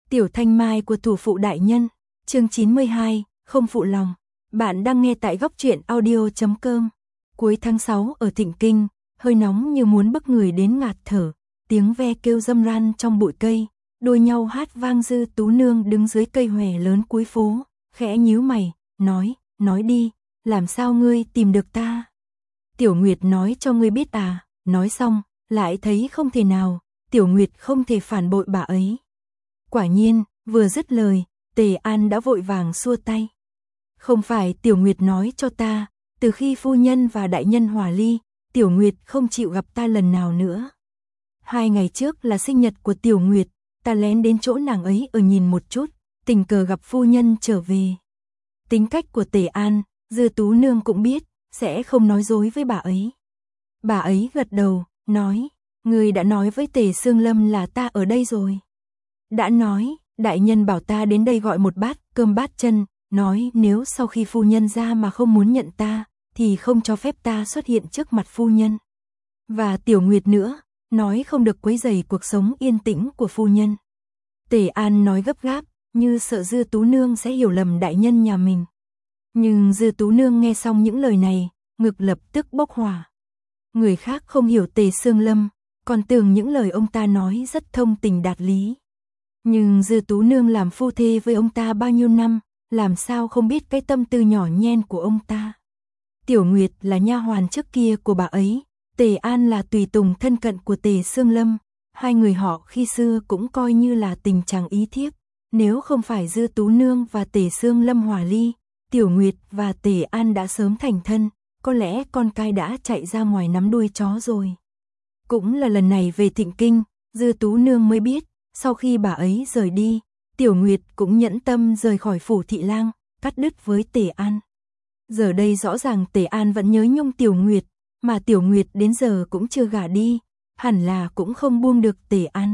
Tiểu Thanh Mai của thủ phụ đại nhân, chương 92, không phụ lòng. Bạn đang nghe tại góc truyện audio.com. Cuối tháng 6 ở Thịnh Kinh, hơi nóng như muốn bức người đến ngạt thở, tiếng ve kêu râm ran trong bụi cây, đôi nhau hát vang. Dư Tú Nương đứng dưới cây hòe lớn cuối phố, khẽ nhíu mày, nói đi, làm sao ngươi tìm được ta? Tiểu Nguyệt nói cho ngươi biết à? Nói xong, lại thấy không thể nào, Tiểu Nguyệt không thể phản bội bà ấy. Quả nhiên, vừa dứt lời, Tề An đã vội vàng xua tay. Không phải Tiểu Nguyệt nói cho ta, từ khi phu nhân và đại nhân hòa ly, Tiểu Nguyệt không chịu gặp ta lần nào nữa. 2 ngày trước là sinh nhật của Tiểu Nguyệt, ta lén đến chỗ nàng ấy ở nhìn một chút, tình cờ gặp phu nhân trở về. Tính cách của Tề An, Dư Tú Nương cũng biết, sẽ không nói dối với bà ấy. Bà ấy gật đầu, nói, người đã nói với Tề Sương Lâm là ta ở đây rồi. Đã nói, đại nhân bảo ta đến đây gọi một bát cơm bát chân, nói nếu sau khi phu nhân ra mà không muốn nhận ta, thì không cho phép ta xuất hiện trước mặt phu nhân. Và Tiểu Nguyệt nữa, nói không được quấy rầy cuộc sống yên tĩnh của phu nhân. Tề An nói gấp gáp, như sợ Dư Tú Nương sẽ hiểu lầm đại nhân nhà mình. Nhưng Dư Tú Nương nghe xong những lời này, ngực lập tức bốc hỏa. Người khác không hiểu Tề Sương Lâm, còn tưởng những lời ông ta nói rất thông tình đạt lý. Nhưng Dư Tú Nương làm phu thê với ông ta bao nhiêu năm, làm sao không biết cái tâm tư nhỏ nhen của ông ta. Tiểu Nguyệt là nha hoàn trước kia của bà ấy, Tề An là tùy tùng thân cận của Tề Sương Lâm, hai người họ khi xưa cũng coi như là tình chàng ý thiếp. Nếu không phải Dư Tú Nương và Tề Sương Lâm hòa ly, Tiểu Nguyệt và Tề An đã sớm thành thân, có lẽ con cai đã chạy ra ngoài nắm đuôi chó rồi. Cũng là lần này về Thịnh Kinh, Dư Tú Nương mới biết, sau khi bà ấy rời đi, Tiểu Nguyệt cũng nhẫn tâm rời khỏi phủ thị lang, cắt đứt với Tề An. Giờ đây rõ ràng Tề An vẫn nhớ nhung Tiểu Nguyệt, mà Tiểu Nguyệt đến giờ cũng chưa gả đi, hẳn là cũng không buông được Tề An.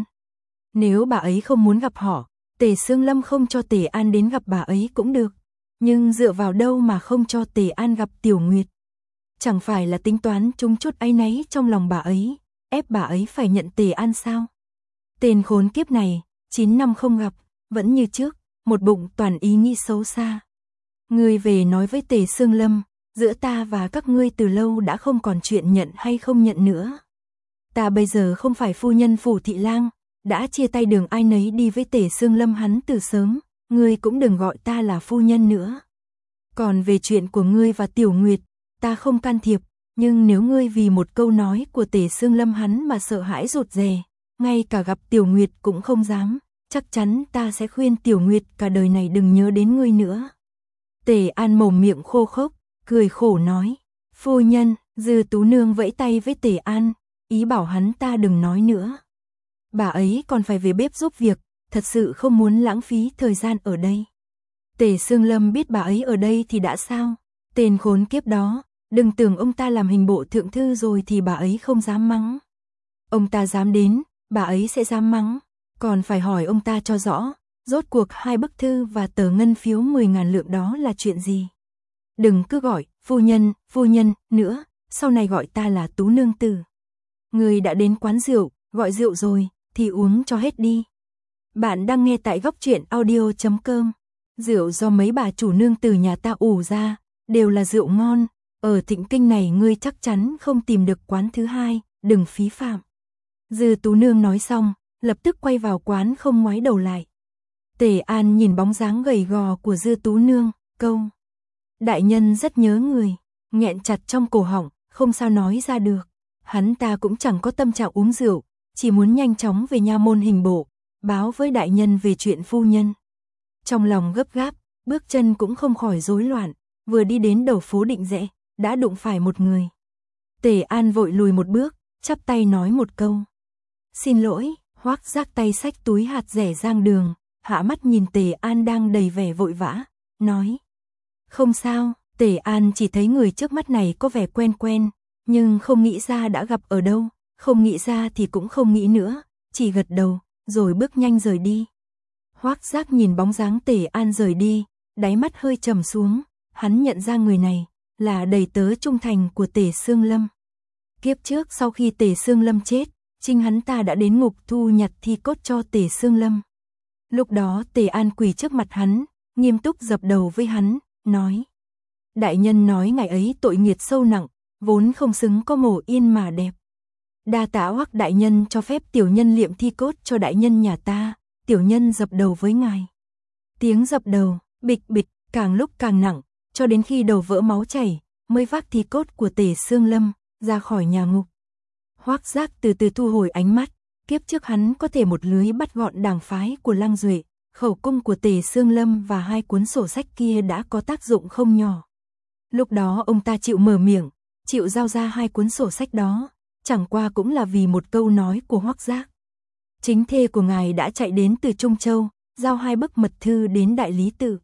Nếu bà ấy không muốn gặp họ, Tề Sương Lâm không cho Tề An đến gặp bà ấy cũng được, nhưng dựa vào đâu mà không cho Tề An gặp Tiểu Nguyệt? Chẳng phải là tính toán chung chút áy náy trong lòng bà ấy, ép bà ấy phải nhận Tề An sao? Tên khốn kiếp này, 9 năm không gặp, vẫn như trước, một bụng toàn ý nghĩ xấu xa. Ngươi về nói với Tề Sương Lâm, giữa ta và các ngươi từ lâu đã không còn chuyện nhận hay không nhận nữa. Ta bây giờ không phải phu nhân phủ thị lang, đã chia tay đường ai nấy đi với Tề Sương Lâm hắn từ sớm, ngươi cũng đừng gọi ta là phu nhân nữa. Còn về chuyện của ngươi và Tiểu Nguyệt, ta không can thiệp, nhưng nếu ngươi vì một câu nói của Tề Sương Lâm hắn mà sợ hãi rụt rè, ngay cả gặp Tiểu Nguyệt cũng không dám, chắc chắn ta sẽ khuyên Tiểu Nguyệt cả đời này đừng nhớ đến ngươi nữa. Tề An mồm miệng khô khốc, cười khổ nói, phu nhân. Dư Tú Nương vẫy tay với Tề An, ý bảo hắn ta đừng nói nữa. Bà ấy còn phải về bếp giúp việc, thật sự không muốn lãng phí thời gian ở đây. Tề Sương Lâm biết bà ấy ở đây thì đã sao? Tên khốn kiếp đó, đừng tưởng ông ta làm hình bộ thượng thư rồi thì bà ấy không dám mắng. Ông ta dám đến, bà ấy sẽ dám mắng, còn phải hỏi ông ta cho rõ, rốt cuộc 2 bức thư và tờ ngân phiếu 10.000 lượng đó là chuyện gì. Đừng cứ gọi, phu nhân, nữa, sau này gọi ta là Tú Nương tử. Người đã đến quán rượu, gọi rượu rồi, thì uống cho hết đi. Bạn đang nghe tại góc truyện audio.com. Rượu do mấy bà chủ nương từ nhà ta ủ ra, đều là rượu ngon, ở Thịnh Kinh này ngươi chắc chắn không tìm được quán thứ hai, đừng phí phạm. Dư Tú Nương nói xong, lập tức quay vào quán không ngoái đầu lại. Tề An nhìn bóng dáng gầy gò của Dư Tú Nương, câu đại nhân rất nhớ người, nghẹn chặt trong cổ họng, không sao nói ra được. Hắn ta cũng chẳng có tâm trạng uống rượu, chỉ muốn nhanh chóng về nha môn hình bộ, báo với đại nhân về chuyện phu nhân. Trong lòng gấp gáp, bước chân cũng không khỏi rối loạn, vừa đi đến đầu phố Định Rẽ, đã đụng phải một người. Tề An vội lùi một bước, chắp tay nói một câu. Xin lỗi. Hoắc Giác tay xách túi hạt rẻ giang đường, hạ mắt nhìn Tề An đang đầy vẻ vội vã, nói. Không sao. Tề An chỉ thấy người trước mắt này có vẻ quen quen, nhưng không nghĩ ra đã gặp ở đâu, không nghĩ ra thì cũng không nghĩ nữa, chỉ gật đầu, rồi bước nhanh rời đi. Hoắc Giác nhìn bóng dáng Tề An rời đi, đáy mắt hơi trầm xuống, hắn nhận ra người này là đầy tớ trung thành của Tề Sương Lâm. Kiếp trước sau khi Tề Sương Lâm chết, chính hắn ta đã đến ngục thu nhặt thi cốt cho Tề Sương Lâm. Lúc đó Tề An quỳ trước mặt hắn, nghiêm túc dập đầu với hắn, nói. Đại nhân nói ngài ấy tội nghiệt sâu nặng, vốn không xứng có mồ yên mà đẹp. Đa tạ Hoắc đại nhân cho phép tiểu nhân liệm thi cốt cho đại nhân nhà ta, tiểu nhân dập đầu với ngài. Tiếng dập đầu, bịch bịch, càng lúc càng nặng, cho đến khi đầu vỡ máu chảy, mới vác thi cốt của Tề Sương Lâm ra khỏi nhà ngục. Hoắc Giác từ từ thu hồi ánh mắt, kiếp trước hắn có thể một lưới bắt gọn đảng phái của Lăng Duệ, khẩu cung của Tề Sương Lâm và 2 cuốn sổ sách kia đã có tác dụng không nhỏ. Lúc đó ông ta chịu mở miệng, chịu giao ra 2 cuốn sổ sách đó, chẳng qua cũng là vì một câu nói của Hoắc Giác. Chính thê của ngài đã chạy đến từ Trung Châu, giao 2 bức mật thư đến đại lý tự.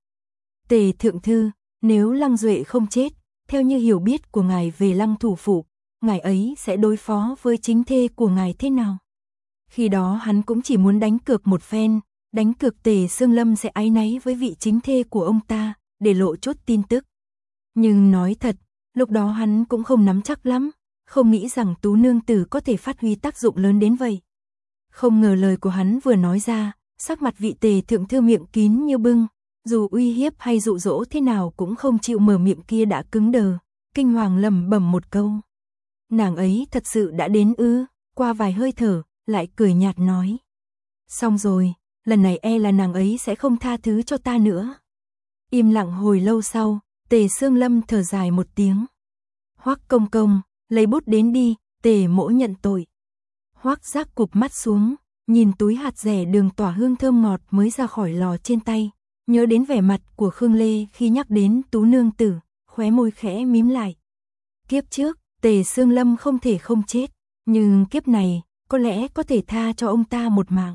Tề thượng thư, nếu Lăng Duệ không chết, theo như hiểu biết của ngài về Lăng thủ phủ, ngài ấy sẽ đối phó với chính thê của ngài thế nào? Khi đó hắn cũng chỉ muốn đánh cược một phen, đánh cược Tề Sương Lâm sẽ áy náy với vị chính thê của ông ta, để lộ chốt tin tức. Nhưng nói thật, lúc đó hắn cũng không nắm chắc lắm, không nghĩ rằng Tú nương tử có thể phát huy tác dụng lớn đến vậy. Không ngờ lời của hắn vừa nói ra, sắc mặt vị Tề thượng thư miệng kín như bưng, dù uy hiếp hay dụ dỗ thế nào cũng không chịu mở miệng kia đã cứng đờ, kinh hoàng lẩm bẩm một câu. Nàng ấy thật sự đã đến ư? Qua vài hơi thở, lại cười nhạt nói. Xong rồi, lần này là nàng ấy sẽ không tha thứ cho ta nữa. Im lặng hồi lâu sau, Tề Sương Lâm thở dài một tiếng. Hoắc công công, lấy bút đến đi, Tề mỗ nhận tội. Hoắc Giác cụp mắt xuống, nhìn túi hạt rẻ đường tỏa hương thơm ngọt mới ra khỏi lò trên tay, nhớ đến vẻ mặt của Khương Lê khi nhắc đến Tú nương tử, khóe môi khẽ mím lại. Kiếp trước, Tề Sương Lâm không thể không chết, nhưng kiếp này, có lẽ có thể tha cho ông ta một mạng.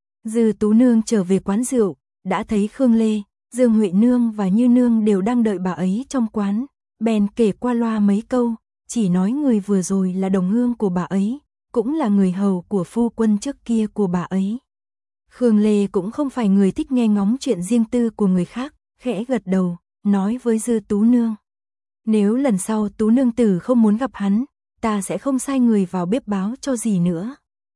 Dư Tú nương trở về quán rượu, đã thấy Khương Lê, Dương Huệ nương và Như nương đều đang đợi bà ấy trong quán, bèn kể qua loa mấy câu, chỉ nói người vừa rồi là đồng hương của bà ấy, cũng là người hầu của phu quân trước kia của bà ấy. Khương Lê cũng không phải người thích nghe ngóng chuyện riêng tư của người khác, khẽ gật đầu, nói với Dư Tú nương. Nếu lần sau Tú nương tử không muốn gặp hắn, ta sẽ không sai người vào bếp báo cho gì nữa.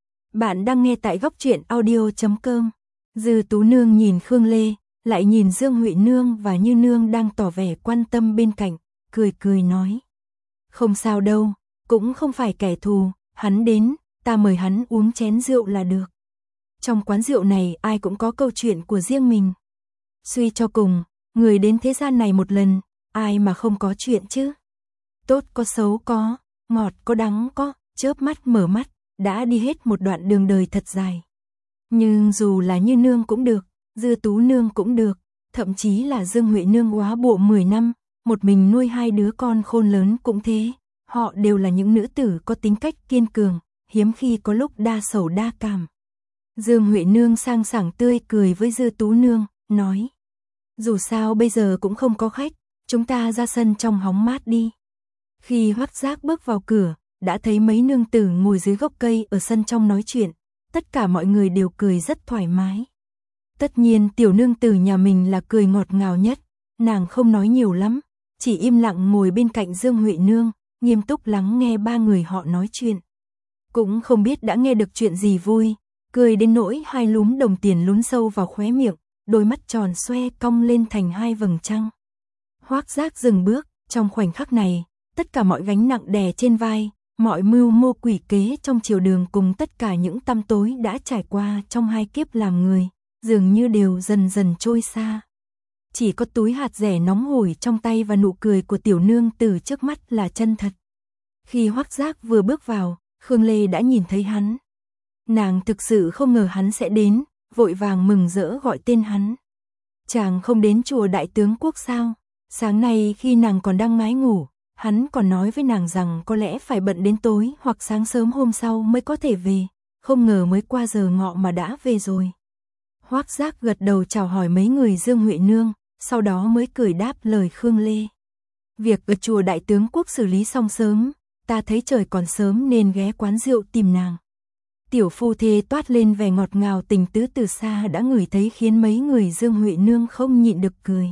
Bạn đang nghe tại góc truyện audio.com. Dư Tú nương nhìn Khương Lê, lại nhìn Dương Huệ nương và Như nương đang tỏ vẻ quan tâm bên cạnh, cười cười nói. Không sao đâu, cũng không phải kẻ thù, hắn đến, ta mời hắn uống chén rượu là được. Trong quán rượu này ai cũng có câu chuyện của riêng mình. Suy cho cùng, người đến thế gian này một lần, ai mà không có chuyện chứ. Tốt có xấu có, ngọt có đắng có, chớp mắt mở mắt, đã đi hết một đoạn đường đời thật dài. Nhưng dù là Như nương cũng được, Dư Tú nương cũng được, thậm chí là Dương Huệ nương góa bộ 10 năm, một mình nuôi 2 đứa con khôn lớn cũng thế. Họ đều là những nữ tử có tính cách kiên cường, hiếm khi có lúc đa sầu đa cảm. Dương Huệ nương sang sảng tươi cười với Dư Tú nương, nói. Dù sao bây giờ cũng không có khách, chúng ta ra sân trong hóng mát đi. Khi Hoắc Giác bước vào cửa, đã thấy mấy nương tử ngồi dưới gốc cây ở sân trong nói chuyện, tất cả mọi người đều cười rất thoải mái. Tất nhiên tiểu nương tử nhà mình là cười ngọt ngào nhất, nàng không nói nhiều lắm, chỉ im lặng ngồi bên cạnh Dương Huệ nương, nghiêm túc lắng nghe 3 người họ nói chuyện. Cũng không biết đã nghe được chuyện gì vui, cười đến nỗi 2 lúm đồng tiền lún sâu vào khóe miệng, đôi mắt tròn xoe cong lên thành 2 vầng trăng. Hoắc Giác dừng bước, trong khoảnh khắc này, tất cả mọi gánh nặng đè trên vai, mọi mưu mô quỷ kế trong triều đường cùng tất cả những tăm tối đã trải qua trong 2 kiếp làm người, dường như đều dần dần trôi xa. Chỉ có túi hạt rẻ nóng hổi trong tay và nụ cười của tiểu nương tử trước mắt là chân thật. Khi Hoắc Giác vừa bước vào, Khương Lê đã nhìn thấy hắn. Nàng thực sự không ngờ hắn sẽ đến, vội vàng mừng rỡ gọi tên hắn. Chàng không đến chùa Đại Tướng Quốc sao? Sáng nay khi nàng còn đang ngái ngủ, hắn còn nói với nàng rằng có lẽ phải bận đến tối hoặc sáng sớm hôm sau mới có thể về, không ngờ mới qua giờ ngọ mà đã về rồi. Hoắc Giác gật đầu chào hỏi mấy người Dương Huệ nương, sau đó mới cười đáp lời Khương Lê. Việc ở chùa Đại Tướng Quốc xử lý xong sớm, ta thấy trời còn sớm nên ghé quán rượu tìm nàng. Tiểu phu thê toát lên vẻ ngọt ngào tình tứ từ xa đã ngửi thấy khiến mấy người Dương Huệ nương không nhịn được cười.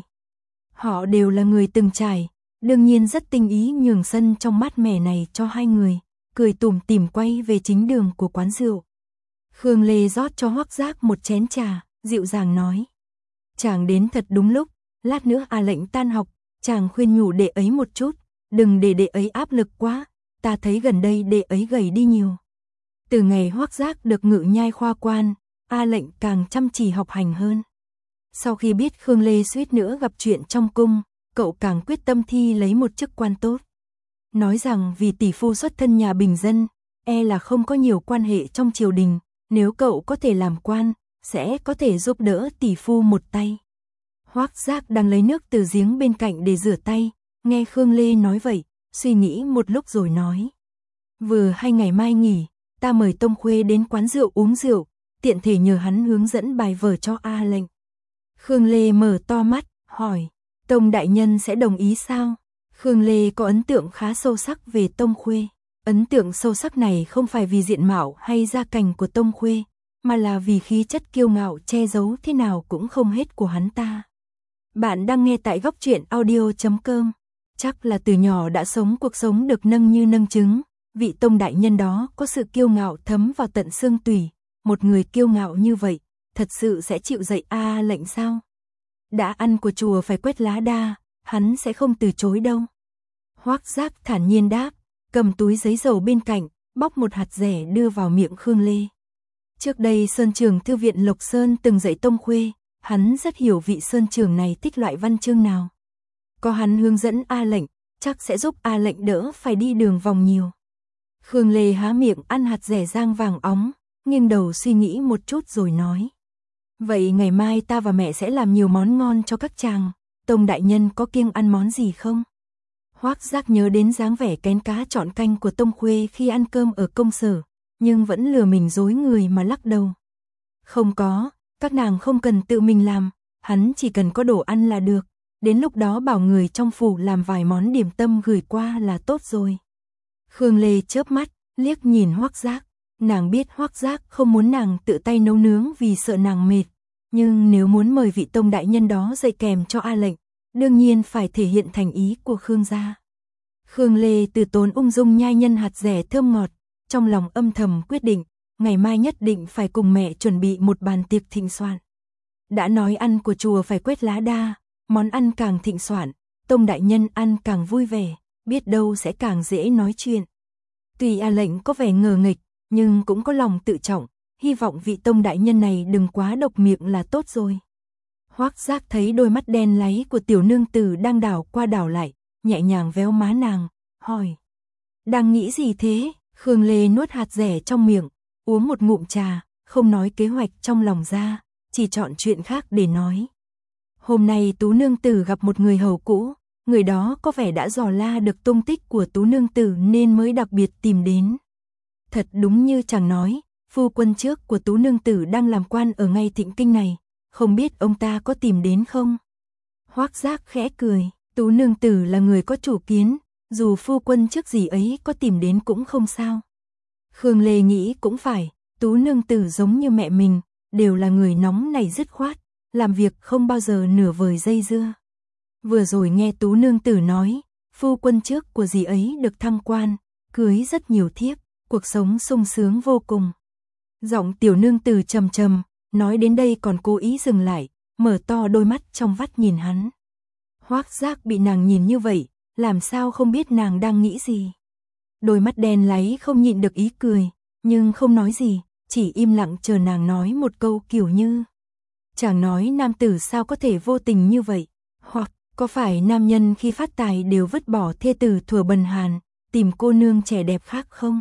Họ đều là người từng trải, đương nhiên rất tinh ý nhường sân trong mát mẻ này cho 2 người, cười tủm tỉm quay về chính đường của quán rượu. Khương Lê rót cho Hoắc Giác một chén trà, dịu dàng nói. Chàng đến thật đúng lúc, lát nữa Lệnh tan học, chàng khuyên nhủ đệ ấy một chút, đừng để đệ ấy áp lực quá, ta thấy gần đây đệ ấy gầy đi nhiều. Từ ngày Hoắc Giác được ngự nhai khoa quan, Lệnh càng chăm chỉ học hành hơn. Sau khi biết Khương Lê suýt nữa gặp chuyện trong cung, cậu càng quyết tâm thi lấy một chức quan tốt. Nói rằng vì tỷ phu xuất thân nhà bình dân, là không có nhiều quan hệ trong triều đình, nếu cậu có thể làm quan, sẽ có thể giúp đỡ tỷ phu một tay. Hoắc Giác đang lấy nước từ giếng bên cạnh để rửa tay, nghe Khương Lê nói vậy, suy nghĩ một lúc rồi nói. Vừa hay ngày mai nghỉ, ta mời Tông Khuê đến quán rượu uống rượu, tiện thể nhờ hắn hướng dẫn bài vở cho Lệnh. Khương Lê mở to mắt, hỏi, Tông đại nhân sẽ đồng ý sao? Khương Lê có ấn tượng khá sâu sắc về Tông Khuê. Ấn tượng sâu sắc này không phải vì diện mạo hay gia cảnh của Tông Khuê, mà là vì khí chất kiêu ngạo che giấu thế nào cũng không hết của hắn ta. Bạn đang nghe tại góc truyện audio.com. Chắc là từ nhỏ đã sống cuộc sống được nâng như nâng trứng, vị Tông đại nhân đó có sự kiêu ngạo thấm vào tận xương tủy, một người kiêu ngạo như vậy, thật sự sẽ chịu dạy Lệnh sao? Đã ăn của chùa phải quét lá đa, hắn sẽ không từ chối đâu. Hoắc Giác thản nhiên đáp, cầm túi giấy dầu bên cạnh, bóc một hạt dẻ đưa vào miệng Khương Lê. Trước đây Sơn Trường Thư viện Lộc Sơn từng dạy Tông Khuê, hắn rất hiểu vị Sơn Trường này thích loại văn chương nào. Có hắn hướng dẫn Lệnh, chắc sẽ giúp Lệnh đỡ phải đi đường vòng nhiều. Khương Lê há miệng ăn hạt dẻ rang vàng óng, nghiêng đầu suy nghĩ một chút rồi nói. Vậy ngày mai ta và mẹ sẽ làm nhiều món ngon cho các chàng, Tông đại nhân có kiêng ăn món gì không? Hoắc Giác nhớ đến dáng vẻ kén cá chọn canh của Tông Khuê khi ăn cơm ở công sở, nhưng vẫn lừa mình dối người mà lắc đầu. Không có, các nàng không cần tự mình làm, hắn chỉ cần có đồ ăn là được, đến lúc đó bảo người trong phủ làm vài món điểm tâm gửi qua là tốt rồi. Khương Lê chớp mắt, liếc nhìn Hoắc Giác, nàng biết Hoắc Giác không muốn nàng tự tay nấu nướng vì sợ nàng mệt, nhưng nếu muốn mời vị Tông đại nhân đó dạy kèm cho Lệnh, đương nhiên phải thể hiện thành ý của Khương gia. Khương Lê từ tốn ung dung nhai nhân hạt dẻ thơm ngọt, trong lòng âm thầm quyết định, ngày mai nhất định phải cùng mẹ chuẩn bị một bàn tiệc thịnh soạn. Đã nói ăn của chùa phải quét lá đa, món ăn càng thịnh soạn, Tông đại nhân ăn càng vui vẻ, biết đâu sẽ càng dễ nói chuyện. Tuy Lệnh có vẻ ngờ nghịch, nhưng cũng có lòng tự trọng, hy vọng vị Tông đại nhân này đừng quá độc miệng là tốt rồi. Hoắc Giác thấy đôi mắt đen láy của tiểu nương tử đang đảo qua đảo lại, nhẹ nhàng véo má nàng, hỏi. Đang nghĩ gì thế? Khương Lê nuốt hạt dẻ trong miệng, uống một ngụm trà, không nói kế hoạch trong lòng ra, chỉ chọn chuyện khác để nói. Hôm nay Tú nương tử gặp một người hầu cũ, người đó có vẻ đã dò la được tung tích của Tú nương tử nên mới đặc biệt tìm đến. Thật đúng như chàng nói, phu quân trước của Tú nương tử đang làm quan ở ngay Thịnh Kinh này, không biết ông ta có tìm đến không? Hoắc Giác khẽ cười, Tú nương tử là người có chủ kiến, dù phu quân trước gì ấy có tìm đến cũng không sao. Khương Lê nghĩ cũng phải, Tú nương tử giống như mẹ mình, đều là người nóng nảy dứt khoát, làm việc không bao giờ nửa vời dây dưa. Vừa rồi nghe Tú nương tử nói, phu quân trước của dì ấy được thăng quan, cưới rất nhiều thiếp, cuộc sống sung sướng vô cùng. Giọng tiểu nương tử trầm trầm, nói đến đây còn cố ý dừng lại, mở to đôi mắt trong vắt nhìn hắn. Hoắc Giác bị nàng nhìn như vậy, làm sao không biết nàng đang nghĩ gì. Đôi mắt đen láy không nhịn được ý cười, nhưng không nói gì, chỉ im lặng chờ nàng nói một câu kiểu như. Chàng nói nam tử sao có thể vô tình như vậy, hoặc có phải nam nhân khi phát tài đều vứt bỏ thê tử thuở bần hàn, tìm cô nương trẻ đẹp khác không?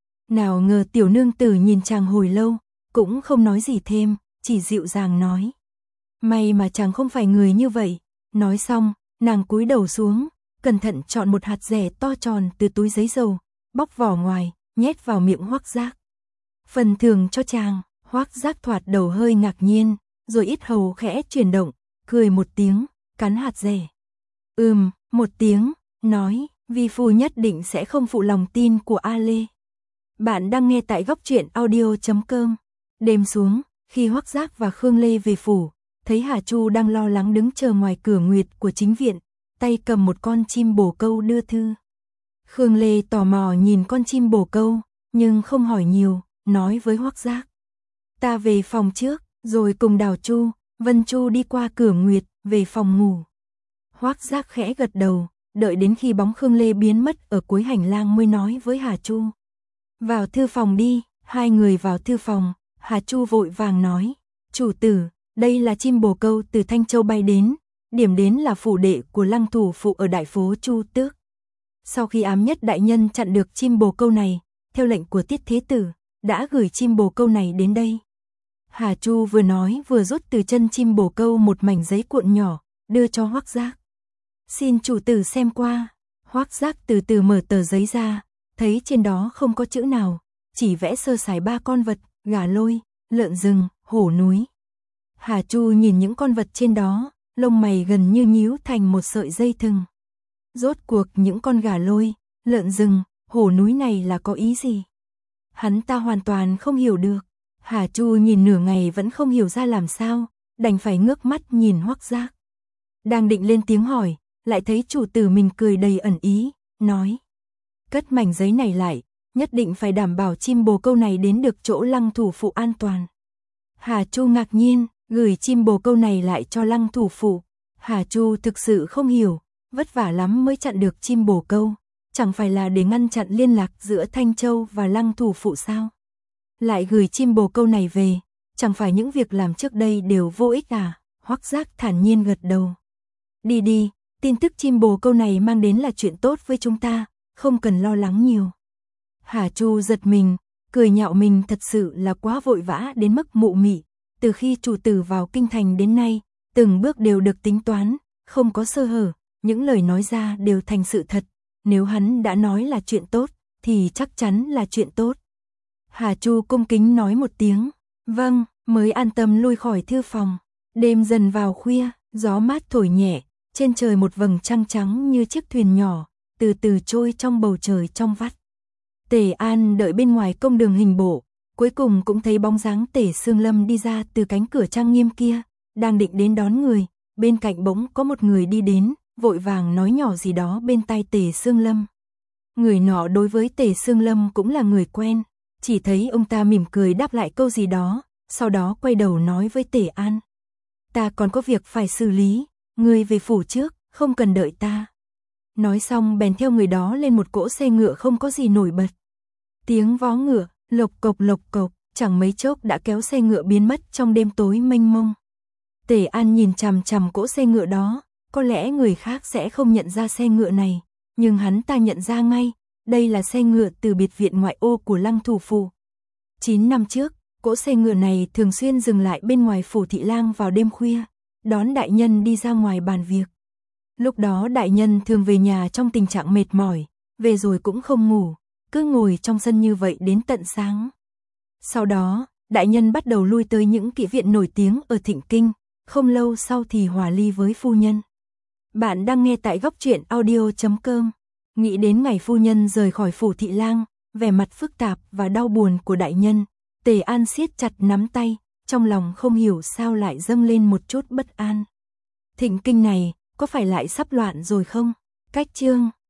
Nào ngờ tiểu nương tử nhìn chàng hồi lâu, cũng không nói gì thêm, chỉ dịu dàng nói. May mà chàng không phải người như vậy. Nói xong, nàng cúi đầu xuống, cẩn thận chọn một hạt dẻ to tròn từ túi giấy dầu, bóc vỏ ngoài, nhét vào miệng Hoắc Giác. Phần thưởng cho chàng. Hoắc Giác thoạt đầu hơi ngạc nhiên, rồi yết hầu khẽ chuyển động, cười một tiếng, cắn hạt dẻ. Một tiếng, nói, vi phu nhất định sẽ không phụ lòng tin của Lê. Bạn đang nghe tại góc truyện audio.com. Đêm xuống, khi Hoắc Giác và Khương Lê về phủ, thấy Hà Chu đang lo lắng đứng chờ ngoài cửa nguyệt của chính viện, tay cầm một con chim bồ câu đưa thư. Khương Lê tò mò nhìn con chim bồ câu, nhưng không hỏi nhiều, nói với Hoắc Giác. Ta về phòng trước, Rồi cùng Đào Chu, Vân Chu đi qua cửa nguyệt, về phòng ngủ. Hoắc Giác khẽ gật đầu, đợi đến khi bóng Khương Lê biến mất ở cuối hành lang mới nói với Hà Chu. Vào thư phòng đi, hai người vào thư phòng, Hà Chu vội vàng nói. Chủ tử, đây là chim bồ câu từ Thanh Châu bay đến, điểm đến là phủ đệ của Lăng thủ phụ ở đại phố Chu Tước. Sau khi ám nhất đại nhân chặn được chim bồ câu này, theo lệnh của Tiết Thế Tử, đã gửi chim bồ câu này đến đây. Hà Chu vừa nói vừa rút từ chân chim bồ câu một mảnh giấy cuộn nhỏ, đưa cho Hoắc Giác. Xin chủ tử xem qua. Hoắc Giác từ từ mở tờ giấy ra, thấy trên đó không có chữ nào, chỉ vẽ sơ sài 3 con vật, gà lôi, lợn rừng, hổ núi. Hà Chu nhìn những con vật trên đó, lông mày gần như nhíu thành một sợi dây thừng. Rốt cuộc những con gà lôi, lợn rừng, hổ núi này là có ý gì? Hắn ta hoàn toàn không hiểu được. Hà Chu nhìn nửa ngày vẫn không hiểu ra làm sao, đành phải ngước mắt nhìn Hoắc Giác. Đang định lên tiếng hỏi, lại thấy chủ tử mình cười đầy ẩn ý, nói. Cất mảnh giấy này lại, nhất định phải đảm bảo chim bồ câu này đến được chỗ Lăng thủ phụ an toàn. Hà Chu ngạc nhiên, gửi chim bồ câu này lại cho Lăng thủ phụ. Hà Chu thực sự không hiểu, vất vả lắm mới chặn được chim bồ câu, chẳng phải là để ngăn chặn liên lạc giữa Thanh Châu và Lăng thủ phụ sao? Lại gửi chim bồ câu này về, chẳng phải những việc làm trước đây đều vô ích à? Hoắc Giác thản nhiên gật đầu. Đi đi, tin tức chim bồ câu này mang đến là chuyện tốt với chúng ta, không cần lo lắng nhiều. Hà Chu giật mình, cười nhạo mình thật sự là quá vội vã đến mức mụ mị. Từ khi chủ tử vào kinh thành đến nay, từng bước đều được tính toán, không có sơ hở, những lời nói ra đều thành sự thật. Nếu hắn đã nói là chuyện tốt, thì chắc chắn là chuyện tốt. Hà Chu cung kính nói một tiếng, vâng, mới an tâm lui khỏi thư phòng. Đêm dần vào khuya, gió mát thổi nhẹ, trên trời một vầng trăng trắng như chiếc thuyền nhỏ, từ từ trôi trong bầu trời trong vắt. Tề An đợi bên ngoài công đường hình bộ, cuối cùng cũng thấy bóng dáng Tề Sương Lâm đi ra từ cánh cửa trang nghiêm kia, đang định đến đón người, bên cạnh bỗng có một người đi đến, vội vàng nói nhỏ gì đó bên tai Tề Sương Lâm. Người nọ đối với Tề Sương Lâm cũng là người quen, chỉ thấy ông ta mỉm cười đáp lại câu gì đó, sau đó quay đầu nói với Tề An. Ta còn có việc phải xử lý, ngươi về phủ trước, không cần đợi ta. Nói xong bèn theo người đó lên một cỗ xe ngựa không có gì nổi bật. Tiếng vó ngựa, lộc cộc, chẳng mấy chốc đã kéo xe ngựa biến mất trong đêm tối mênh mông. Tề An nhìn chằm chằm cỗ xe ngựa đó, có lẽ người khác sẽ không nhận ra xe ngựa này, nhưng hắn ta nhận ra ngay, đây là xe ngựa từ biệt viện ngoại ô của Lăng thủ phụ. 9 năm trước, cỗ xe ngựa này thường xuyên dừng lại bên ngoài phủ thị lang vào đêm khuya, đón đại nhân đi ra ngoài bàn việc. Lúc đó đại nhân thường về nhà trong tình trạng mệt mỏi, về rồi cũng không ngủ, cứ ngồi trong sân như vậy đến tận sáng. Sau đó, đại nhân bắt đầu lui tới những kỹ viện nổi tiếng ở Thịnh Kinh, không lâu sau thì hòa ly với phu nhân. Bạn đang nghe tại góc truyện audio.com. Nghĩ đến ngày phu nhân rời khỏi phủ thị lang, vẻ mặt phức tạp và đau buồn của đại nhân, Tề An siết chặt nắm tay, trong lòng không hiểu sao lại dâng lên một chút bất an. Thịnh Kinh này, có phải lại sắp loạn rồi không? Cách chương